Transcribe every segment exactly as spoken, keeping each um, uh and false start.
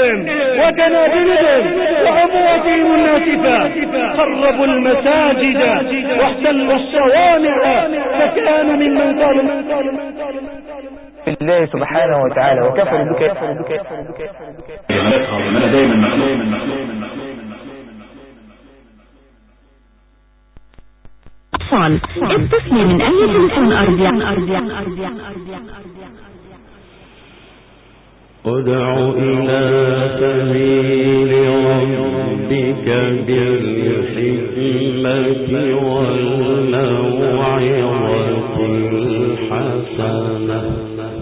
وجنابلهم وأمواتهم الناسفة، خربوا المساجد واحتلوا الصوامع، فكانوا ممن قالوا الله سبحانه وتعالى وكفروا بك. أنا دايما مخلوق أطفال اتصلي من أي تليفون أرضي. ادع إلى سبيل ربك بالحكمة والموعظة الحسنة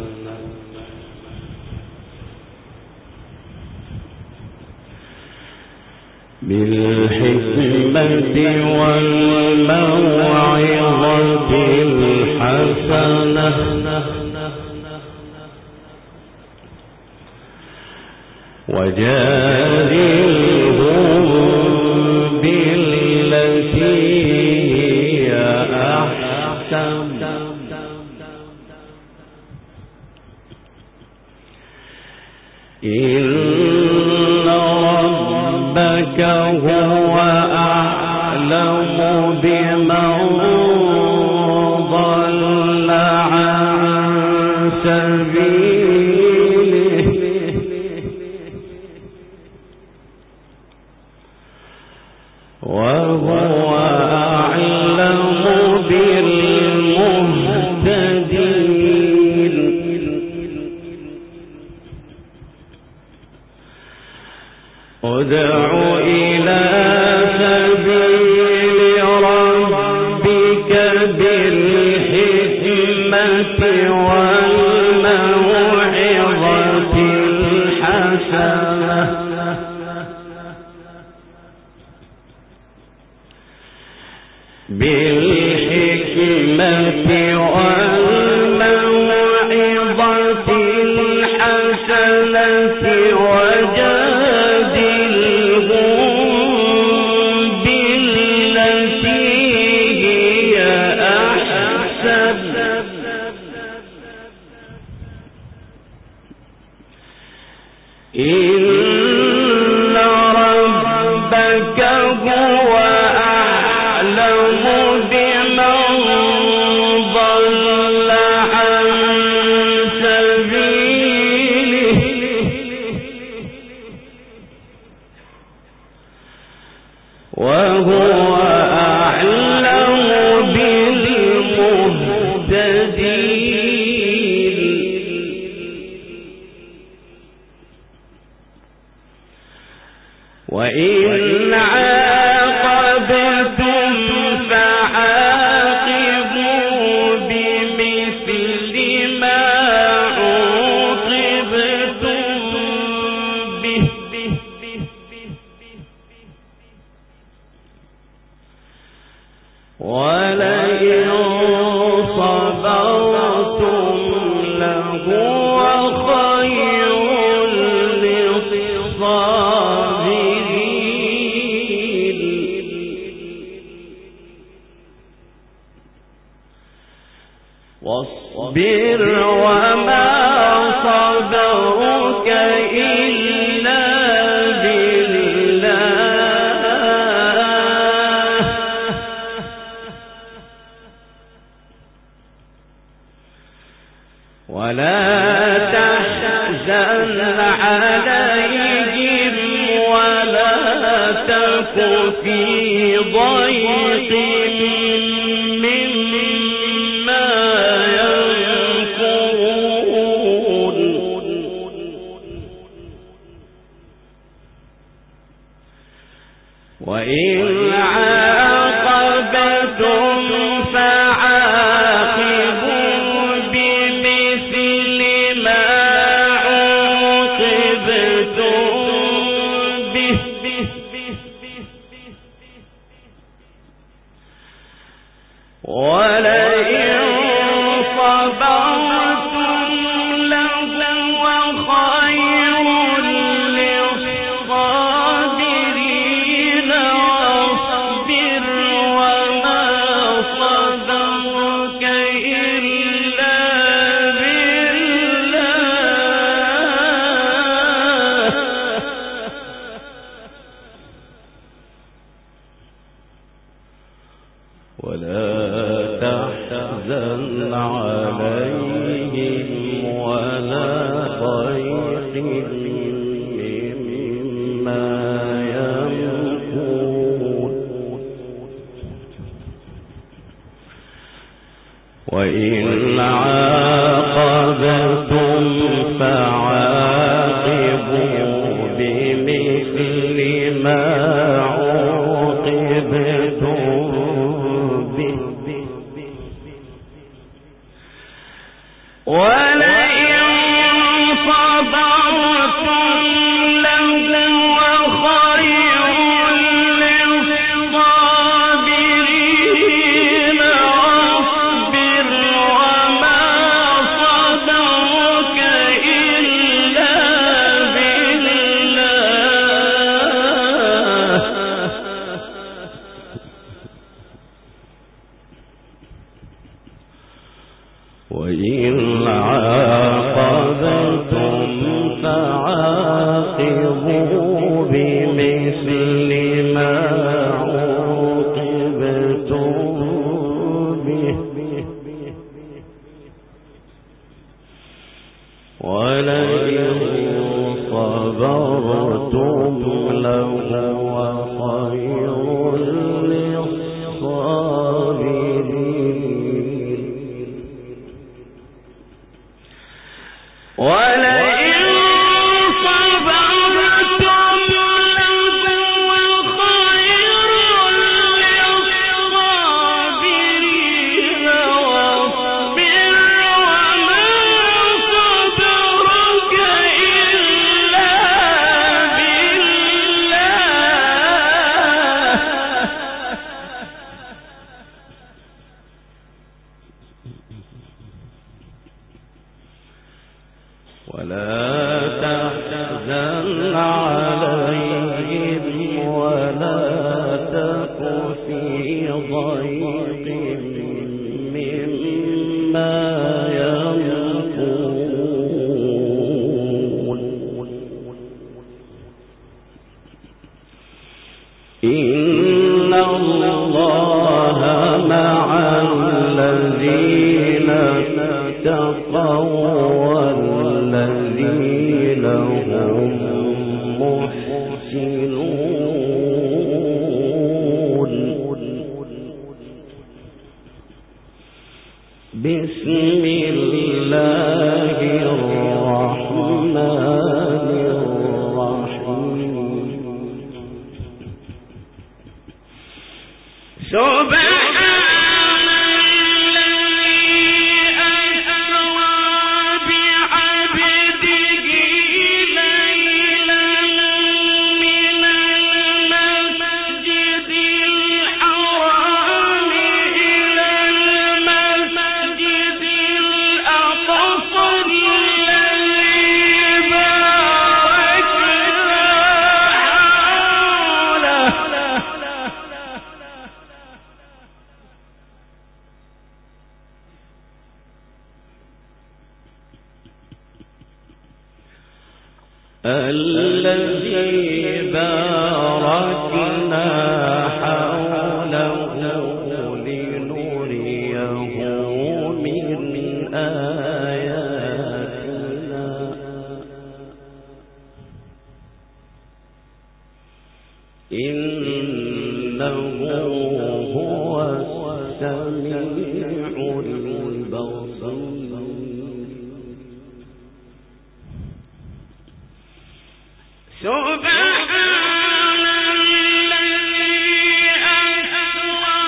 بالحكمة والموعظة الحسنة وجادلهم بالتي هي أحسن إن ربك هو أعلم بمن ضل عن سبيله وهو أعلم بالمهتدين ادع إلى سبيل ربك بالحكمة والموعظة الحسنة بالحكمة والموعظة الحسنة وجادلهم بالتي هي أحسن إن ربك هو أعلم بمن ضل عن سبيله وهو أعلم بالمهتدين وإن عاقبتم فعاقبوا بمثل ما عوقبتم به ولئن صبرتم لهو خير للصابرين واصبر وما صبرك إلا بالله ولا تحزن عليهم ولا تك في ضيق مما يمكرون وإن عاقبتم فعاقبوا بمثل ما عوقبتم به ولئن صبرتم لهو خير للصابرين واصبر وإن عاقبتم فعاقبوا بمثل ما عوقبتم به ولئن صبرتم لهو خير للصابرين واصبر وما صبرك إلا بالله وإن عاقبتم فعاقبوا بمثل ما عوقبتم به ولئن صبرتم لهو خير للصابرين ولئن صبرتم لهو خير للصابرين واصبر وما صبرك إلا بالله ولا تحزن عليهم ولا تك في ضيق مما يمكرون إن الله مع الذين اتقوا والذين هم محسنون بسم الله الرحمن الرحيم سبحان الذي أسرى بعبده ليلا من المسجد الحرام إلى المسجد الأقصى الذي باركنا الذي باركنا حوله لنريه من آياتنا إنه هو السميع البصير سبحان الذي أسرى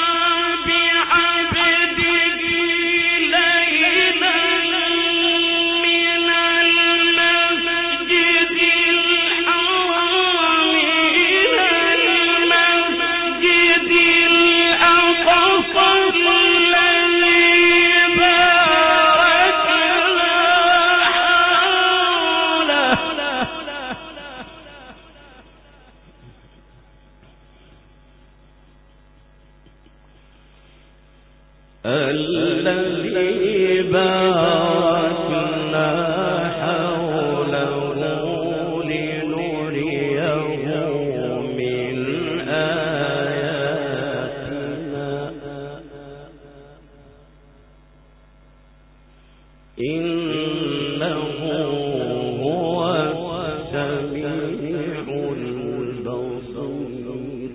بعبده ليلا من المسجد الحرام إلى المسجد الأقصى الذي باركنا حوله الذي باركنا حوله لنريه من آياتنا إنه هو السميع بصير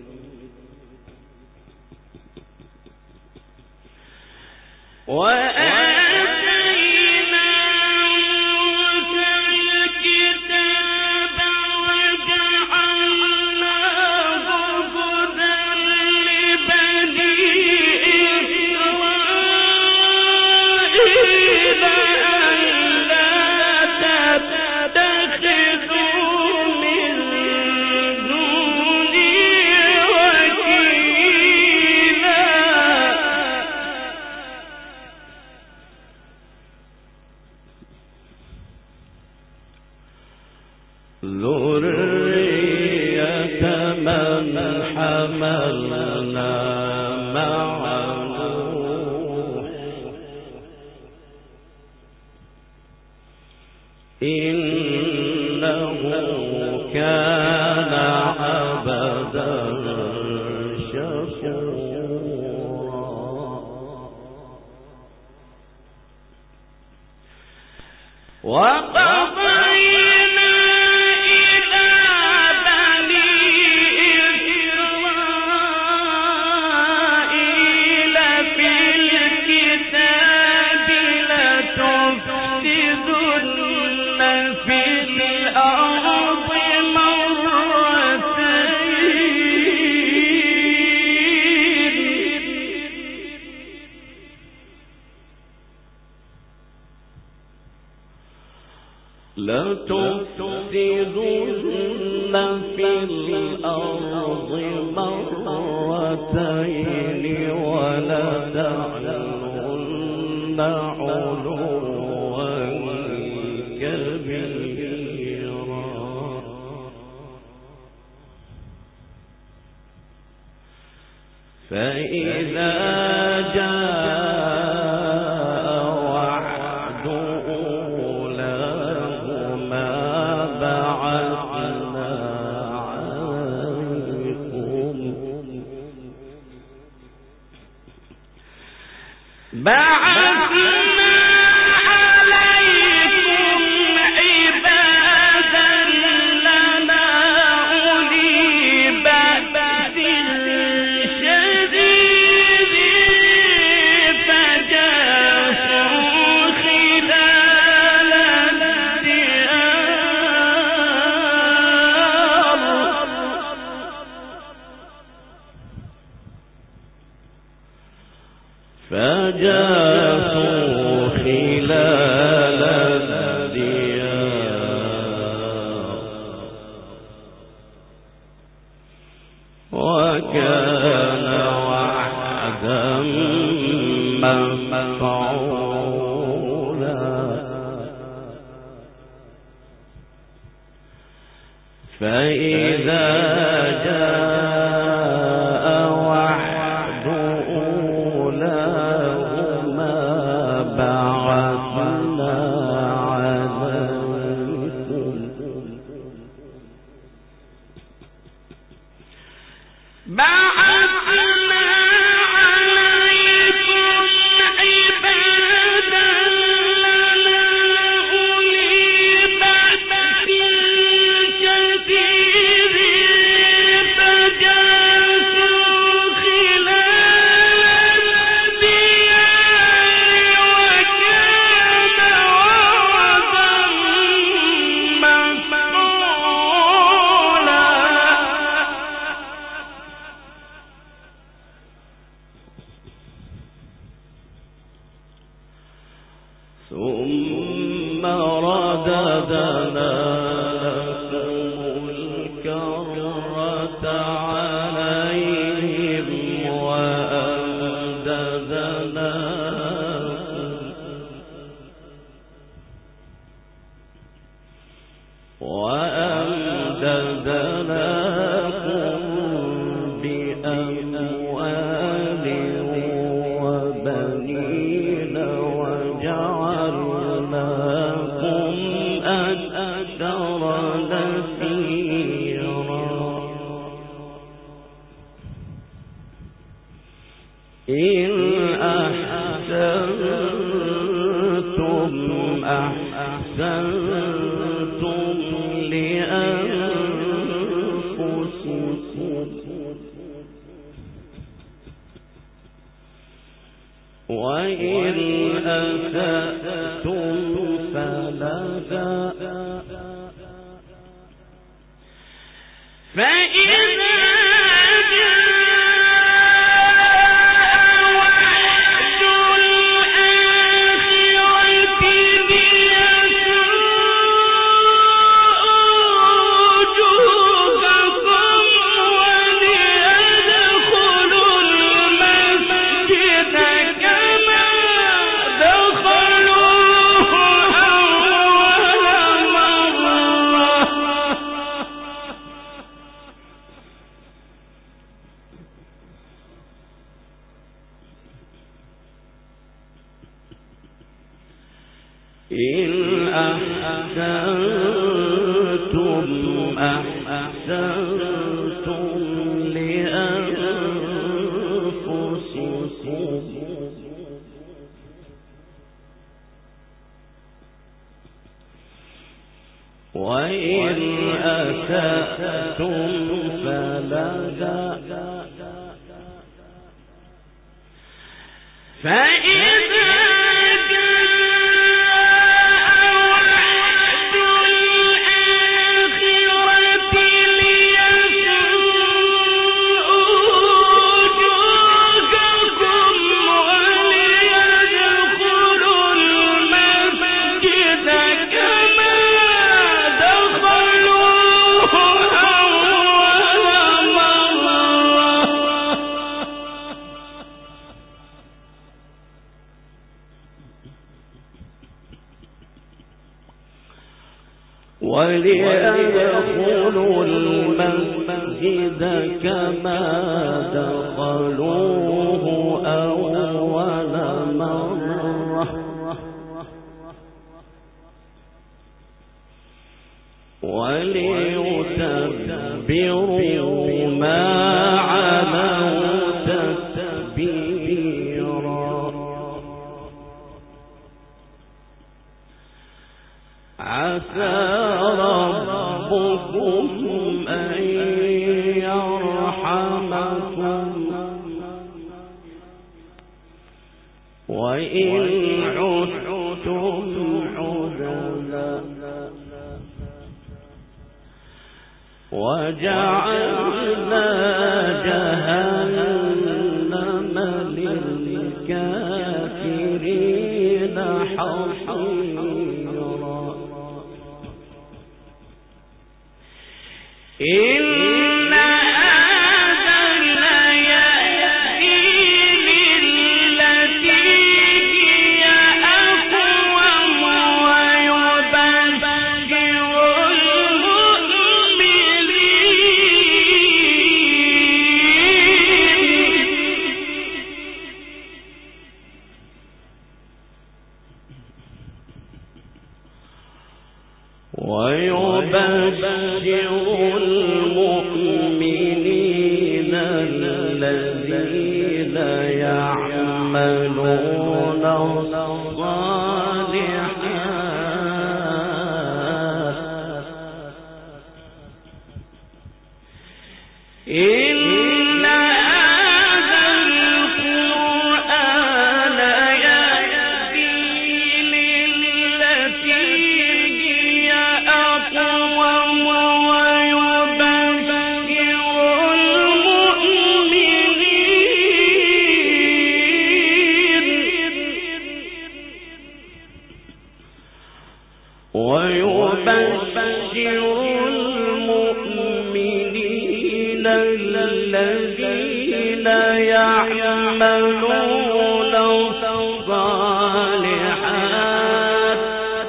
لتفسدن في الأرض مرتين ولتعلن علوا كبيرا فإذا جاء وعد أولاهما بعثنا عليكم بعثنا عليكم عبادا لنا أولي بأس شديد فجاسوا خلال الديار فجاسوا خلال الديار وكان وعدا مفعولا فإذا جاء وعد أولاهما بعثنا عليكم بعثنا عليكم عبادا لنا أولي بأس شديد فجاسوا خلال الديار وكان وعدا مفعولا ثم رددنا لكم الكرة عليهم وأمددناكم وأمددناكم بأموال وبنين وجعلناكم أكثر نفيرا إن أحسنتم أحسنتم لأنفسكم وإن أسأتم فلها فإذا إن أحسنتم أحسنتم لأنفسكم وإن أسأتم فلها فإذا وليدخلوا المسجد كما دخلوه أول مرة وليتبروا ما علوا تتبيرا عسى ربكم أن يرحمكم وإن عدتم عدنا وجعلنا جهنم للكافرين حصيرا إن هذا ليأتي للتي هي أقوم ويبشر المؤمنين الذين يعملون الصالحات إن ويبشر المؤمنين الذين يعملون الصالحات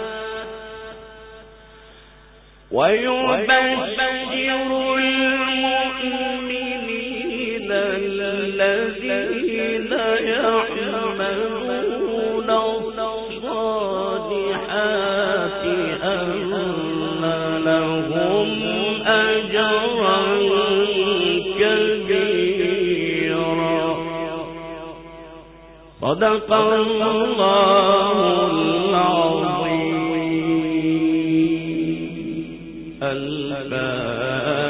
ويبشر المؤمنين الذين يعملون الصالحات أن لهم أجرا كبيرا صدق الله العظيم. الفاتحة.